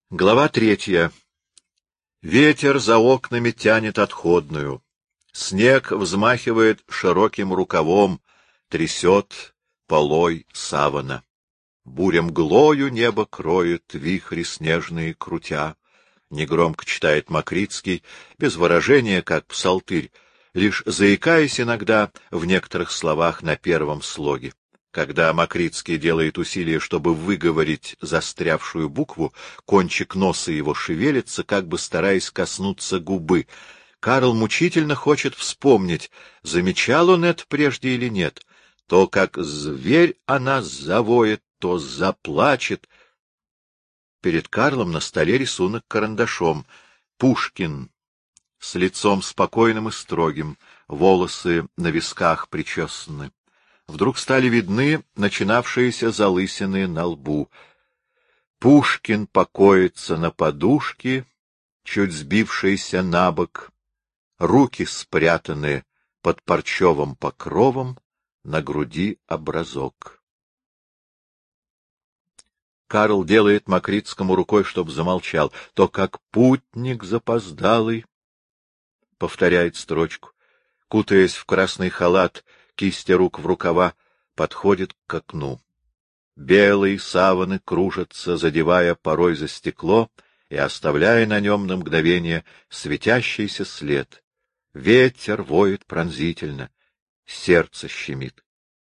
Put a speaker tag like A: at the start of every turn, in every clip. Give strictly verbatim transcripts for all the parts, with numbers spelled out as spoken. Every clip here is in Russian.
A: Глава третья. Ветер за окнами тянет отходную. Снег взмахивает широким рукавом, трясет полой савана. Буря мглою небо кроет, вихри снежные крутя. Негромко читает Макритский, без выражения, как псалтырь, лишь заикаясь иногда в некоторых словах на первом слоге. Когда Макритский делает усилие, чтобы выговорить застрявшую букву, кончик носа его шевелится, как бы стараясь коснуться губы. Карл мучительно хочет вспомнить, замечал он это прежде или нет. То, как зверь она завоет, то заплачет. Перед Карлом на столе рисунок карандашом. Пушкин. С лицом спокойным и строгим, волосы на висках причесаны. Вдруг стали видны начинавшиеся залысины на лбу. Пушкин покоится на подушке, чуть сбившийся набок, руки спрятаны под парчевым покровом, на груди образок. Карл делает Макритскому рукой, чтоб замолчал. То, как путник запоздалый, повторяет строчку, кутаясь в красный халат, кисти рук в рукава, подходит к окну. Белые саваны кружатся, задевая порой за стекло и оставляя на нем на мгновение светящийся след. Ветер воет пронзительно, сердце щемит.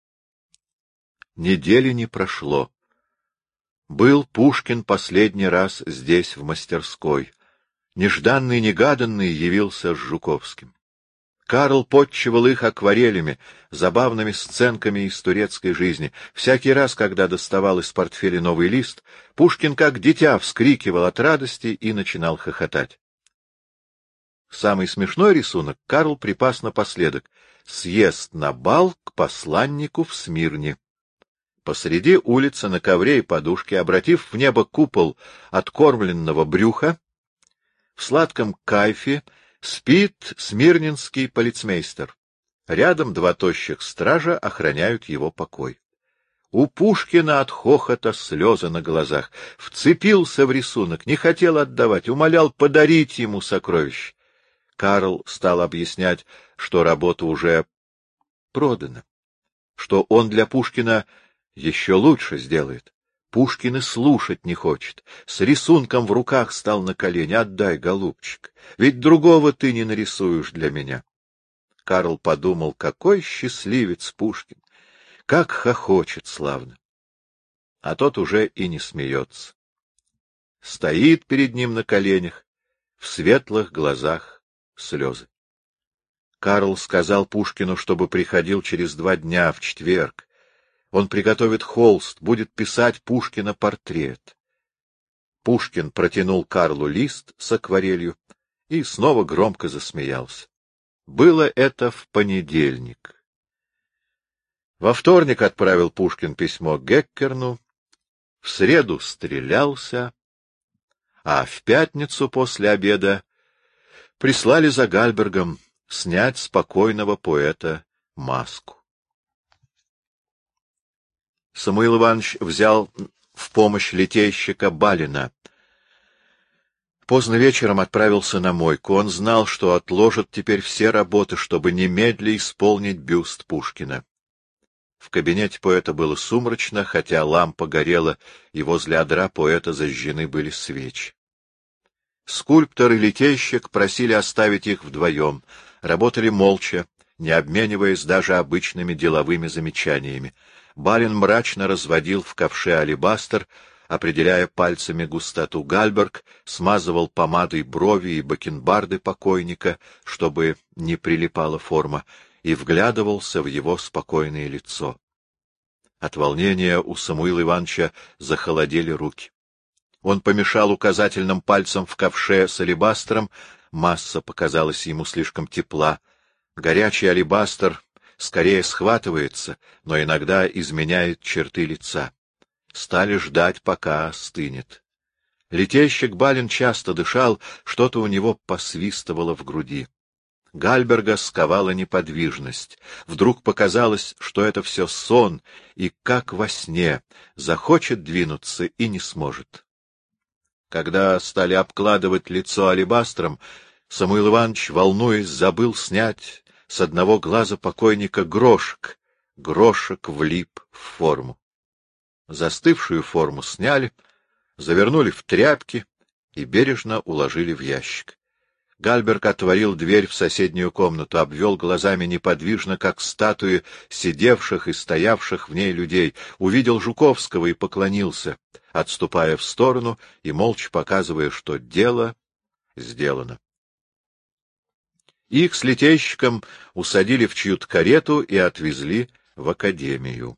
A: Недели не прошло. Был Пушкин последний раз здесь, в мастерской. Нежданный-негаданный явился с Жуковским. Карл подчивал их акварелями, забавными сценками из турецкой жизни. Всякий раз, когда доставал из портфеля новый лист, Пушкин как дитя вскрикивал от радости и начинал хохотать. Самый смешной рисунок Карл припас напоследок — съезд на бал к посланнику в Смирне. Посреди улицы на ковре и подушке, обратив в небо купол откормленного брюха, в сладком кайфе спит смирненский полицмейстер. Рядом два тощих стража охраняют его покой. У Пушкина от хохота слезы на глазах. Вцепился в рисунок, не хотел отдавать, умолял подарить ему сокровище. Карл стал объяснять, что работа уже продана, что он для Пушкина еще лучше сделает. Пушкин и слушать не хочет. С рисунком в руках стал на колени. Отдай, голубчик, ведь другого ты не нарисуешь для меня. Карл подумал, какой счастливец Пушкин, как хохочет славно. А тот уже и не смеется. Стоит перед ним на коленях, в светлых глазах слезы. Карл сказал Пушкину, чтобы приходил через два дня, в четверг. Он приготовит холст, будет писать Пушкина портрет. Пушкин протянул Карлу лист с акварелью и снова громко засмеялся. Было это в понедельник. Во вторник отправил Пушкин письмо Геккерну, в среду стрелялся, а в пятницу после обеда прислали за Гальбергом снять спокойного поэта маску. Самуил Иванович взял в помощь литейщика Балина. Поздно вечером отправился на мойку. Он знал, что отложат теперь все работы, чтобы немедля исполнить бюст Пушкина. В кабинете поэта было сумрачно, хотя лампа горела, и возле одра поэта зажжены были свечи. Скульптор и литейщик просили оставить их вдвоем. Работали молча, не обмениваясь даже обычными деловыми замечаниями. Балин мрачно разводил в ковше алебастр, определяя пальцами густоту. Гальберг смазывал помадой брови и бакенбарды покойника, чтобы не прилипала форма, и вглядывался в его спокойное лицо. От волнения у Самуила Ивановича захолодели руки. Он помешал указательным пальцем в ковше с алебастром, масса показалась ему слишком тепла. Горячий алебастр скорее схватывается, но иногда изменяет черты лица. Стали ждать, пока остынет. Литейщик Балин часто дышал, что-то у него посвистывало в груди. Гальберга сковала неподвижность. Вдруг показалось, что это все сон, и, как во сне, захочет двинуться и не сможет. Когда стали обкладывать лицо алебастром, Самуил Иванович, волнуясь, забыл снять с одного глаза покойника грошек. Грошек влип в форму. Застывшую форму сняли, завернули в тряпки и бережно уложили в ящик. Гальберг отворил дверь в соседнюю комнату, обвел глазами неподвижно, как статуи сидевших и стоявших в ней людей, увидел Жуковского и поклонился, отступая в сторону и молча показывая, что дело сделано. Их с литейщиком усадили в чью-то карету и отвезли в академию.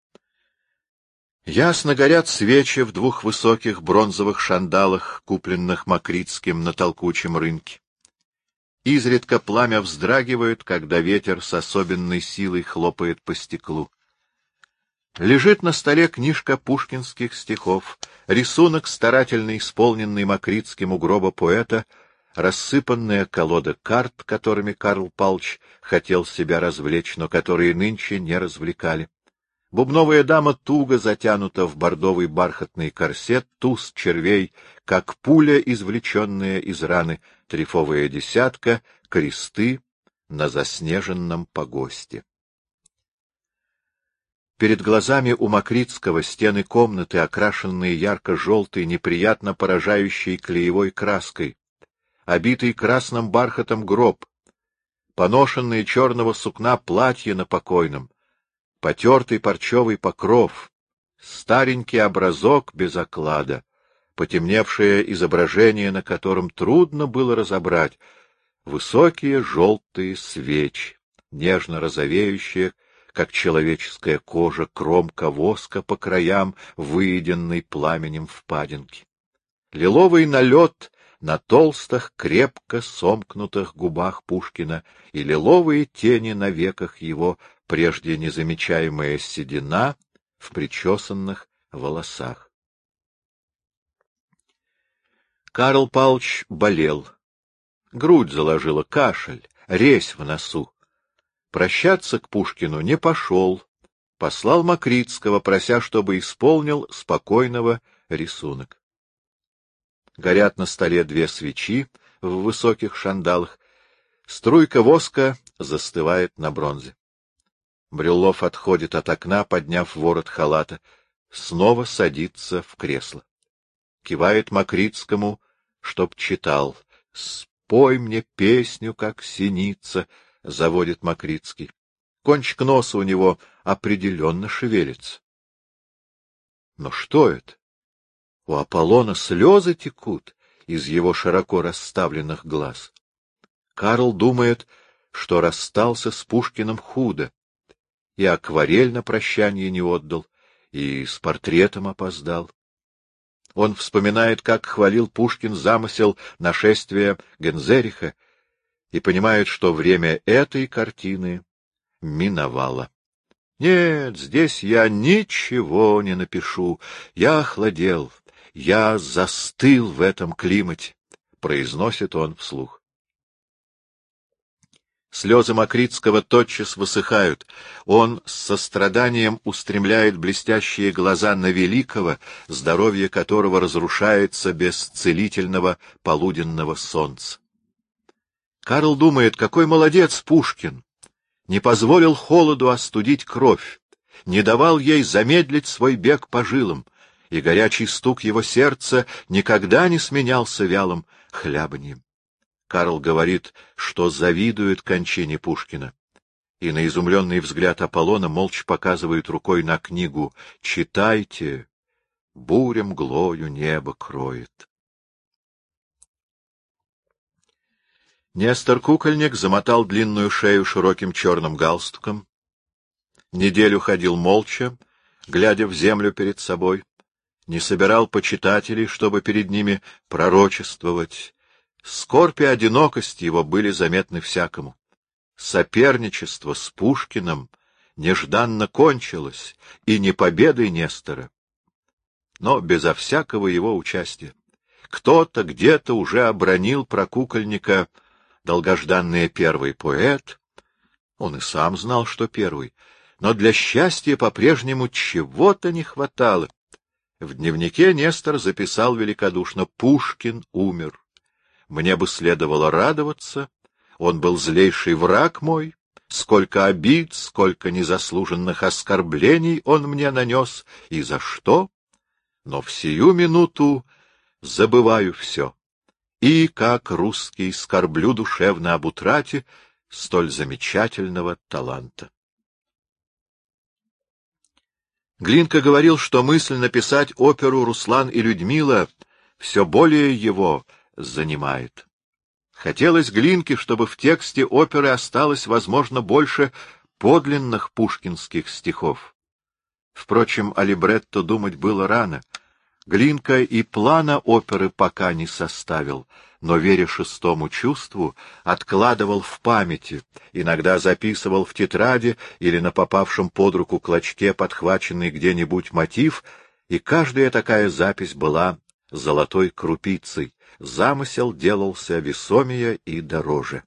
A: Ясно горят свечи в двух высоких бронзовых шандалах, купленных Макритским на толкучем рынке. Изредка пламя вздрагивает, когда ветер с особенной силой хлопает по стеклу. Лежит на столе книжка пушкинских стихов, рисунок, старательно исполненный Макритским у гроба поэта, рассыпанная колода карт, которыми Карл Павлович хотел себя развлечь, но которые нынче не развлекали. Бубновая дама туго затянута в бордовый бархатный корсет, туз червей, как пуля, извлеченная из раны, трефовая десятка, кресты на заснеженном погосте. Перед глазами у Макритского стены комнаты, окрашенные ярко-желтой, неприятно поражающей клеевой краской, обитый красным бархатом гроб, поношенные черного сукна платья на покойном, потертый парчевый покров, старенький образок без оклада, потемневшее изображение, на котором трудно было разобрать, высокие желтые свечи, нежно розовеющие, как человеческая кожа, кромка воска по краям, выеденной пламенем впадинки. Лиловый налет на толстых, крепко сомкнутых губах Пушкина и лиловые тени на веках его, прежде незамечаемая седина в причесанных волосах. Карл Павлович болел. Грудь заложила, кашель, резь в носу. Прощаться к Пушкину не пошел, послал Макритского, прося, чтобы исполнил спокойного рисунок. Горят на столе две свечи в высоких шандалах, струйка воска застывает на бронзе. Брюллов отходит от окна, подняв ворот халата, снова садится в кресло. Кивает Макритскому, чтоб читал. «Спой мне песню, как синица», — заводит Макритский. Кончик носа у него определенно шевелится. Но что это? У Аполлона слезы текут из его широко расставленных глаз. Карл думает, что расстался с Пушкиным худо, и акварель на прощание не отдал, и с портретом опоздал. Он вспоминает, как хвалил Пушкин замысел нашествия Гензериха, и понимает, что время этой картины миновало. Нет, здесь я ничего не напишу, я охладел, я застыл в этом климате, произносит он вслух. Слезы Макритского тотчас высыхают. Он с состраданием устремляет блестящие глаза на великого, здоровье которого разрушается без целительного полуденного солнца. Карл думает, какой молодец Пушкин! Не позволил холоду остудить кровь, не давал ей замедлить свой бег по жилам, и горячий стук его сердца никогда не сменялся вялым хлябаньем. Карл говорит, что завидует кончине Пушкина, и на изумленный взгляд Аполлона молча показывает рукой на книгу «Читайте, буря мглою небо кроет». Нестор Кукольник замотал длинную шею широким черным галстуком, неделю ходил молча, глядя в землю перед собой, не собирал почитателей, чтобы перед ними пророчествовать. Скорбь и одинокость его были заметны всякому. Соперничество с Пушкиным нежданно кончилось, и не победой Нестора, но безо всякого его участия. Кто-то где-то уже обронил про Кукольника долгожданный первый поэт. Он и сам знал, что первый, но для счастья по-прежнему чего-то не хватало. В дневнике Нестор записал великодушно: «Пушкин умер. Мне бы следовало радоваться, он был злейший враг мой, сколько обид, сколько незаслуженных оскорблений он мне нанес, и за что? Но в сию минуту забываю все, и, как русский, скорблю душевно об утрате столь замечательного таланта». Глинка говорил, что мысль написать оперу «Руслан и Людмила» все более его занимает. Хотелось Глинке, чтобы в тексте оперы осталось, возможно, больше подлинных пушкинских стихов. Впрочем, о либретто думать было рано. Глинка и плана оперы пока не составил, но, веря шестому чувству, откладывал в памяти, иногда записывал в тетради или на попавшем под руку клочке подхваченный где-нибудь мотив, и каждая такая запись была золотой крупицей, замысел делался весомее и дороже.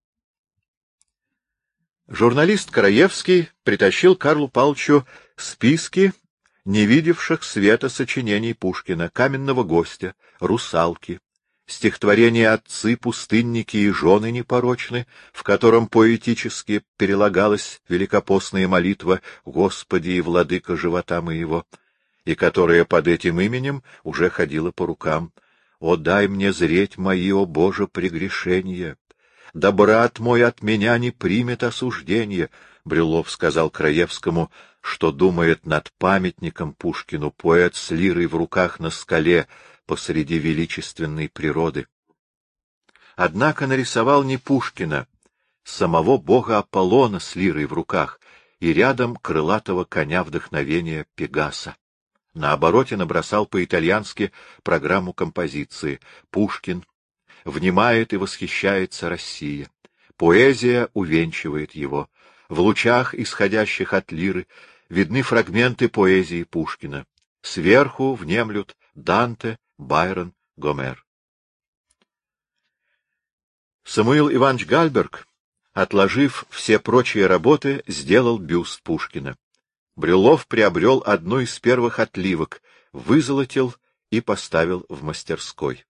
A: Журналист Краевский притащил Карлу Павловичу списки не видевших света сочинений Пушкина: «Каменного гостя», «Русалки», стихотворение «Отцы, пустынники и жены непорочны», в котором поэтически перелагалась великопостная молитва «Господи и владыка живота моего», и которая под этим именем уже ходила по рукам: «О, дай мне зреть мои, о Боже, прегрешения! Да брат мой от меня не примет осуждения». Брюллов сказал Краевскому, что думает над памятником Пушкину поэт с лирой в руках на скале посреди величественной природы. Однако нарисовал не Пушкина, самого бога Аполлона с лирой в руках и рядом крылатого коня вдохновения Пегаса. На обороте набросал по-итальянски программу композиции: «Пушкин. Внимает и восхищается Россия. Поэзия увенчивает его. В лучах, исходящих от лиры, видны фрагменты поэзии Пушкина. Сверху внемлют Данте, Байрон, Гомер». Самуил Иванович Гальберг, отложив все прочие работы, сделал бюст Пушкина. Брюллов приобрел одну из первых отливок, вызолотил и поставил в мастерской.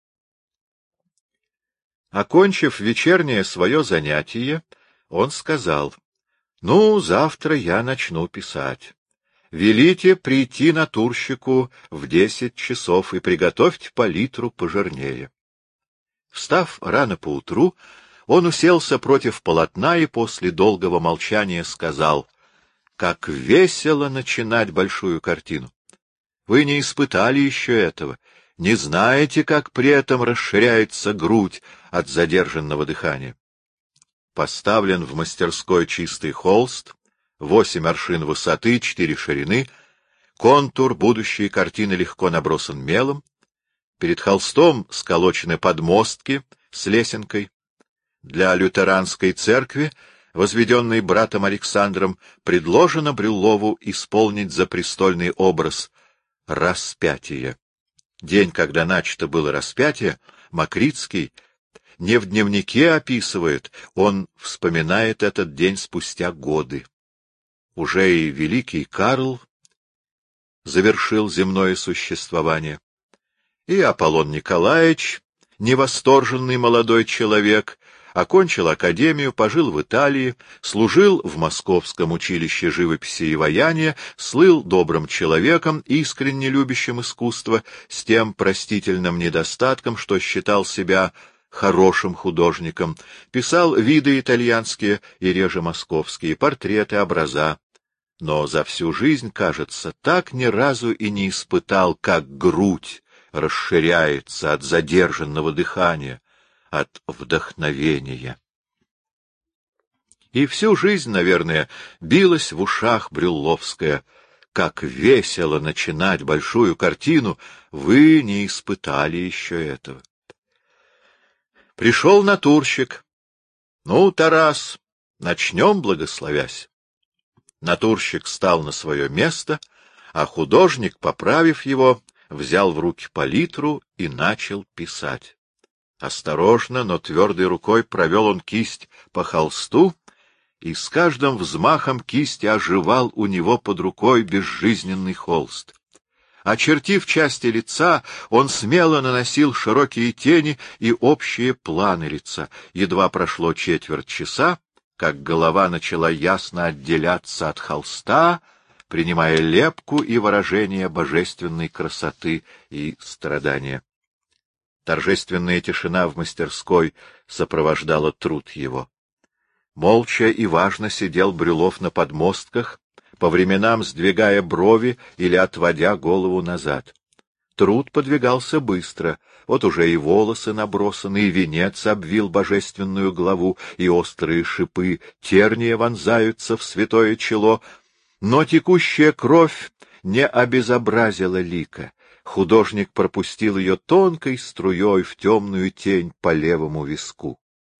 A: Окончив вечернее свое занятие, он сказал: «Ну, завтра я начну писать. Велите прийти натурщику в десять часов и приготовьте палитру пожирнее». Встав рано поутру, он уселся против полотна и после долгого молчания сказал: «Как весело начинать большую картину! Вы не испытали еще этого, не знаете, как при этом расширяется грудь от задержанного дыхания». Поставлен в мастерской чистый холст, восемь аршин высоты, четыре ширины, контур будущей картины легко набросан мелом, перед холстом сколочены подмостки с лесенкой. Для лютеранской церкви, возведенной братом Александром, предложено Брюллову исполнить запрестольный образ распятия. День, когда начато было распятие, Макритский не в дневнике описывает, он вспоминает этот день спустя годы. Уже и великий Карл завершил земное существование, и Аполлон Николаевич, невосторженный молодой человек, окончил академию, пожил в Италии, служил в Московском училище живописи и ваяния, слыл добрым человеком, искренне любящим искусство, с тем простительным недостатком, что считал себя хорошим художником, писал виды итальянские и реже московские, портреты, образа, но за всю жизнь, кажется, так ни разу и не испытал, как грудь расширяется от задержанного дыхания, от вдохновения. И всю жизнь, наверное, билась в ушах брюлловская: «Как весело начинать большую картину, вы не испытали еще этого». Пришел натурщик. «Ну, Тарас, начнем, благословясь». Натурщик стал на свое место, а художник, поправив его, взял в руки палитру и начал писать. Осторожно, но твердой рукой провел он кисть по холсту, и с каждым взмахом кисти оживал у него под рукой безжизненный холст. Очертив части лица, он смело наносил широкие тени и общие планы лица. Едва прошло четверть часа, как голова начала ясно отделяться от холста, принимая лепку и выражение божественной красоты и страдания. Торжественная тишина в мастерской сопровождала труд его. Молча и важно сидел Брюлов на подмостках, по временам сдвигая брови или отводя голову назад. Труд подвигался быстро, вот уже и волосы набросаны, и венец обвил божественную главу, и острые шипы терния вонзаются в святое чело, но текущая кровь не обезобразила лика. Художник пропустил ее тонкой струей в темную тень по левому виску.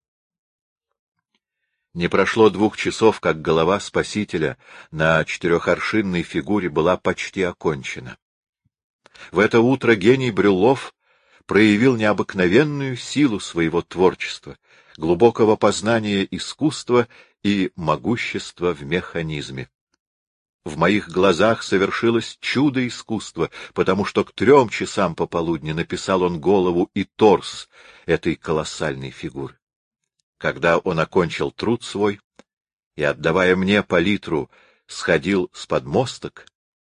A: Не прошло двух часов, как голова Спасителя на четырехоршинной фигуре была почти окончена. В это утро гений Брюллов проявил необыкновенную силу своего творчества, глубокого познания искусства и могущества в механизме. В моих глазах совершилось чудо искусства, потому что к трем часам пополудни написал он голову и торс этой колоссальной фигуры. Когда он окончил труд свой и, отдавая мне палитру, сходил с подмосток,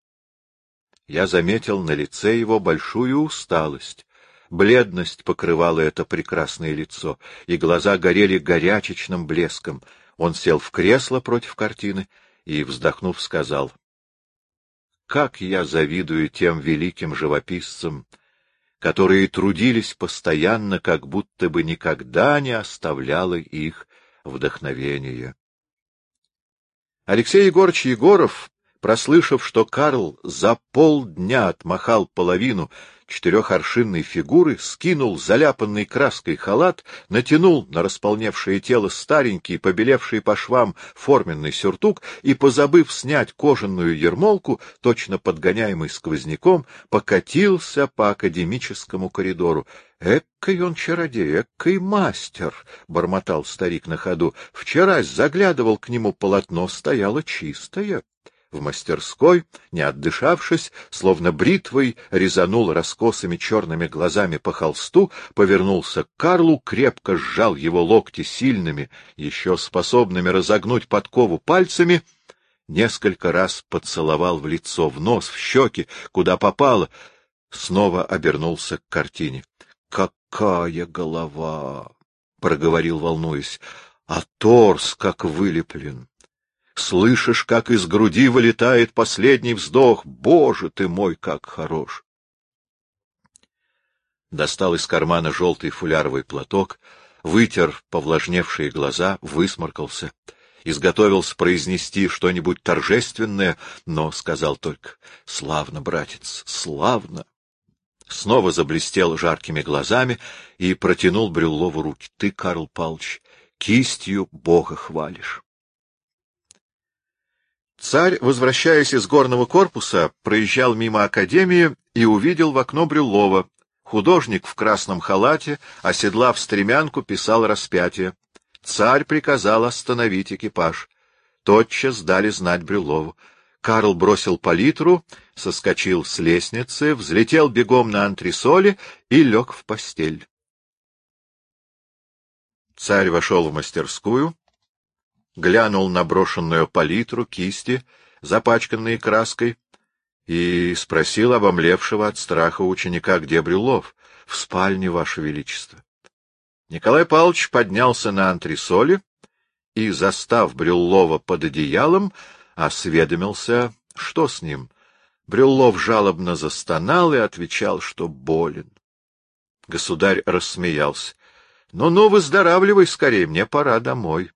A: я заметил на лице его большую усталость. Бледность покрывала это прекрасное лицо, и глаза горели горячечным блеском. Он сел в кресло против картины и, вздохнув, сказал: «Как я завидую тем великим живописцам, которые трудились постоянно, как будто бы никогда не оставляло их вдохновение». Алексей Егорыч Егоров, прослышав, что Карл за полдня отмахал половину четырехоршинной фигуры, скинул заляпанный краской халат, натянул на располневшее тело старенький, побелевший по швам форменный сюртук и, позабыв снять кожаную ермолку, точно подгоняемый сквозняком, покатился по академическому коридору. — Эккой он чародей, эккой мастер! — бормотал старик на ходу. — Вчерась заглядывал к нему, полотно стояло чистое. В мастерской, не отдышавшись, словно бритвой, резанул раскосыми черными глазами по холсту, повернулся к Карлу, крепко сжал его локти сильными, еще способными разогнуть подкову пальцами, несколько раз поцеловал в лицо, в нос, в щеки, куда попало, снова обернулся к картине. — Какая голова! — проговорил, волнуясь. — А торс как вылеплен! Слышишь, как из груди вылетает последний вздох. Боже ты мой, как хорош! Достал из кармана желтый фуляровый платок, вытер повлажневшие глаза, высморкался, изготовился произнести что-нибудь торжественное, но сказал только: — Славно, братец, славно! Снова заблестел жаркими глазами и протянул Брюллову руки. — Ты, Карл Павлович, кистью Бога хвалишь. Царь, возвращаясь из горного корпуса, проезжал мимо академии и увидел в окно Брюллова. Художник в красном халате, оседлав стремянку, писал распятие. Царь приказал остановить экипаж. Тотчас дали знать Брюллову. Карл бросил палитру, соскочил с лестницы, взлетел бегом на антресоли и лег в постель. Царь вошел в мастерскую, глянул на брошенную палитру, кисти, запачканные краской, и спросил обомлевшего от страха ученика: — Где Брюллов? — В спальне, Ваше Величество. Николай Павлович поднялся на антресоли и, застав Брюллова под одеялом, осведомился, что с ним. Брюллов жалобно застонал и отвечал, что болен. Государь рассмеялся. — Ну-ну, выздоравливай скорее, мне пора домой.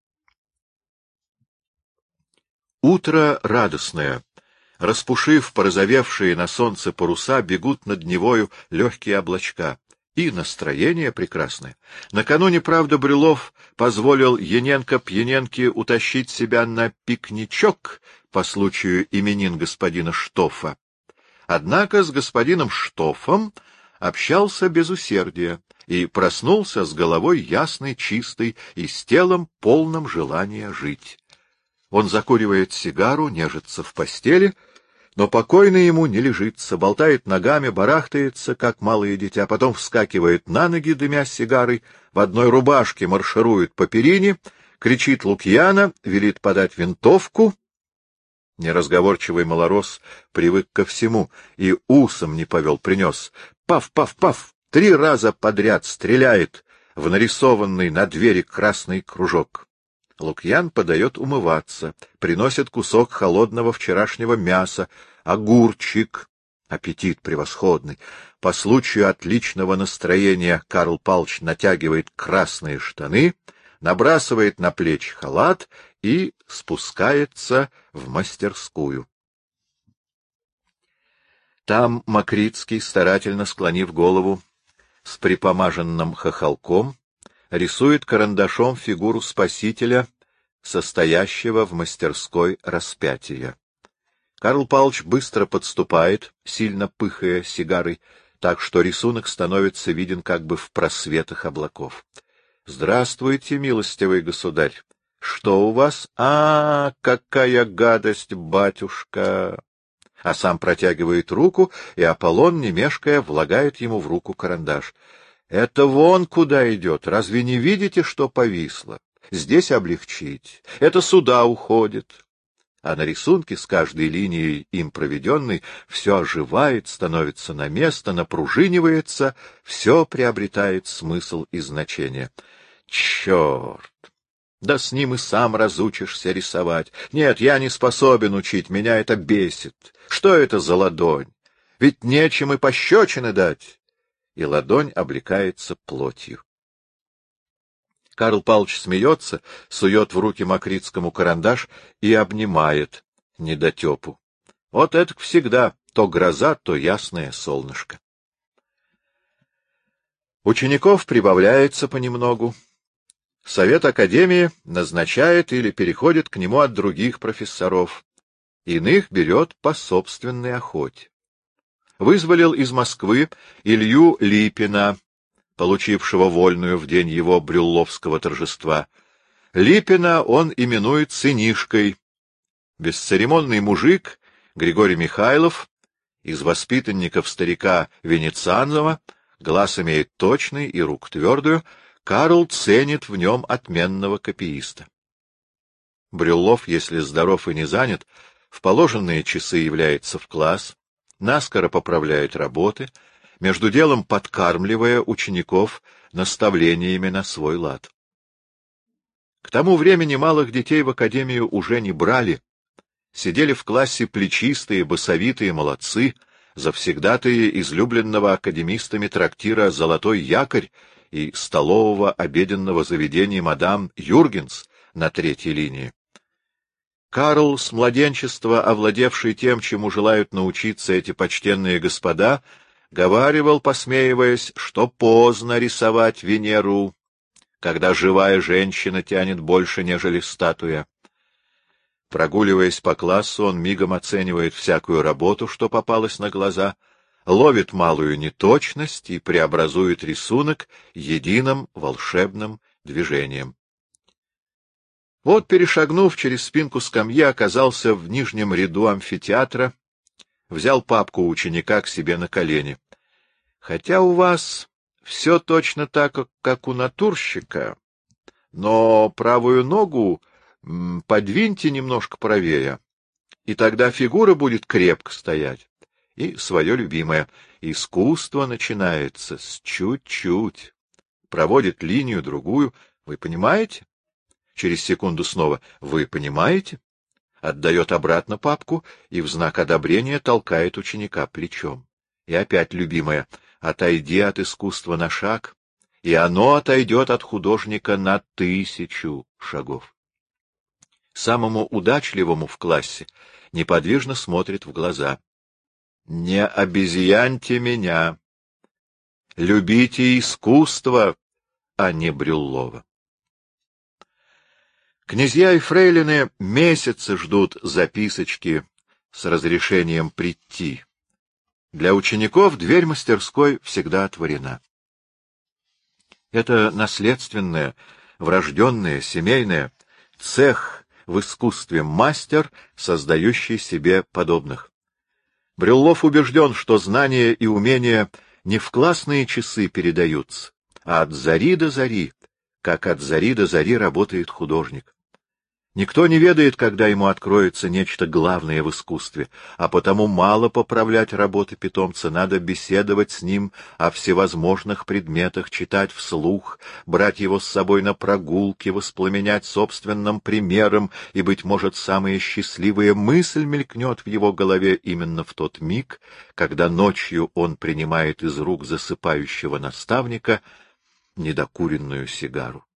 A: Утро радостное. Распушив порозовевшие на солнце паруса, бегут над Невою легкие облачка. И настроение прекрасное. Накануне, правда, Брюллов позволил Яненко-Пьяненке утащить себя на пикничок по случаю именин господина Штоффа. Однако с господином Штоффом общался без усердия и проснулся с головой ясной, чистой и с телом полным желания жить. Он закуривает сигару, нежится в постели, Но покойно ему не лежится, болтает ногами, барахтается, как малое дитя, потом вскакивает на ноги, дымя сигарой, в одной рубашке марширует по перине, кричит Лукьяна, велит подать винтовку. Неразговорчивый малорос привык ко всему и усом не повел, принес. Паф-паф-паф, три раза подряд стреляет в нарисованный на двери красный кружок. Лукьян подает умываться, приносит кусок холодного вчерашнего мяса, огурчик, аппетит превосходный. По случаю отличного настроения Карл Павлович натягивает красные штаны, набрасывает на плечи халат и спускается в мастерскую. Там Макритский, старательно склонив голову с припомаженным хохолком, рисует карандашом фигуру Спасителя, состоящего в мастерской распятия. Карл Павлович быстро подступает, сильно пыхая сигарой, так что рисунок становится виден как бы в просветах облаков. — Здравствуйте, милостивый государь! Что у вас? А, какая гадость, батюшка! А сам протягивает руку, и Аполлон, не мешкая, влагает ему в руку карандаш. Это вон куда идет. Разве не видите, что повисло? Здесь облегчить. Это сюда уходит. А на рисунке с каждой линией им проведенной все оживает, становится на место, напружинивается, все приобретает смысл и значение. Черт! Да с ним и сам разучишься рисовать. Нет, я не способен учить, меня это бесит. Что это за ладонь? Ведь нечем и пощечины дать. И ладонь облекается плотью. Карл Павлович смеется, сует в руки Макритскому карандаш и обнимает недотепу. Вот это всегда то гроза, то ясное солнышко. Учеников прибавляется понемногу. Совет академии назначает или переходит к нему от других профессоров. Иных берет по собственной охоте. Вызволил из Москвы Илью Липина, получившего вольную в день его брюлловского торжества. Липина он именует сынишкой. Бесцеремонный мужик Григорий Михайлов, из воспитанников старика Венецианова, глаз имеет точный и руку твердую, Карл ценит в нем отменного копииста. Брюллов, если здоров и не занят, в положенные часы является в класс, наскоро поправляет работы, между делом подкармливая учеников наставлениями на свой лад. К тому времени малых детей в академию уже не брали. Сидели в классе плечистые, басовитые молодцы, завсегдатые излюбленного академистами трактира «Золотой якорь» и столового обеденного заведения мадам Юргенс на третьей линии. Карл, с младенчества овладевший тем, чему желают научиться эти почтенные господа, говаривал, посмеиваясь, что поздно рисовать Венеру, когда живая женщина тянет больше, нежели статуя. Прогуливаясь по классу, он мигом оценивает всякую работу, что попалась на глаза, ловит малую неточность и преобразует рисунок единым волшебным движением. Вот, перешагнув через спинку скамьи, оказался в нижнем ряду амфитеатра, взял папку ученика к себе на колени. Хотя у вас все точно так, как у натурщика, но правую ногу подвиньте немножко правее, и тогда фигура будет крепко стоять. И свое любимое искусство начинается с чуть-чуть. Проводит линию другую. Вы понимаете? Через секунду снова «Вы понимаете?» Отдает обратно папку и в знак одобрения толкает ученика плечом. И опять любимое «Отойди от искусства на шаг», и оно отойдет от художника на тысячу шагов. Самому удачливому в классе неподвижно смотрит в глаза. «Не обезьяньте меня! Любите искусство, а не Брюллова!» Князья и фрейлины месяцы ждут записочки с разрешением прийти. Для учеников дверь мастерской всегда отворена. Это наследственное, врожденное, семейное, цех в искусстве мастер, создающий себе подобных. Брюллов убежден, что знания и умения не в классные часы передаются, а от зари до зари, как от зари до зари работает художник. Никто не ведает, когда ему откроется нечто главное в искусстве, а потому мало поправлять работы питомца, надо беседовать с ним о всевозможных предметах, читать вслух, брать его с собой на прогулки, воспламенять собственным примером, и, быть может, самая счастливая мысль мелькнет в его голове именно в тот миг, когда ночью он принимает из рук засыпающего наставника недокуренную сигару.